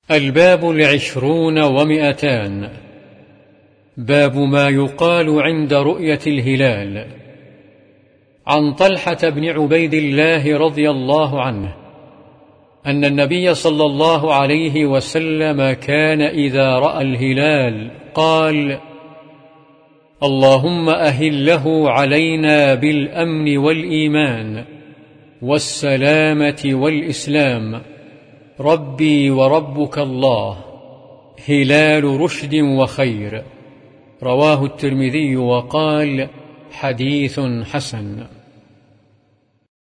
الباب 20 و200. باب ما يقال عند رؤية الهلال. عن طلحة بن عبيد الله رضي الله عنه أن النبي صلى الله عليه وسلم كان إذا رأى الهلال قال: اللهم أهله علينا بالأمن والإيمان والسلامة والإسلام، ربي وربك الله، هلال رشد وخير. رواه الترمذي وقال: حديث حسن.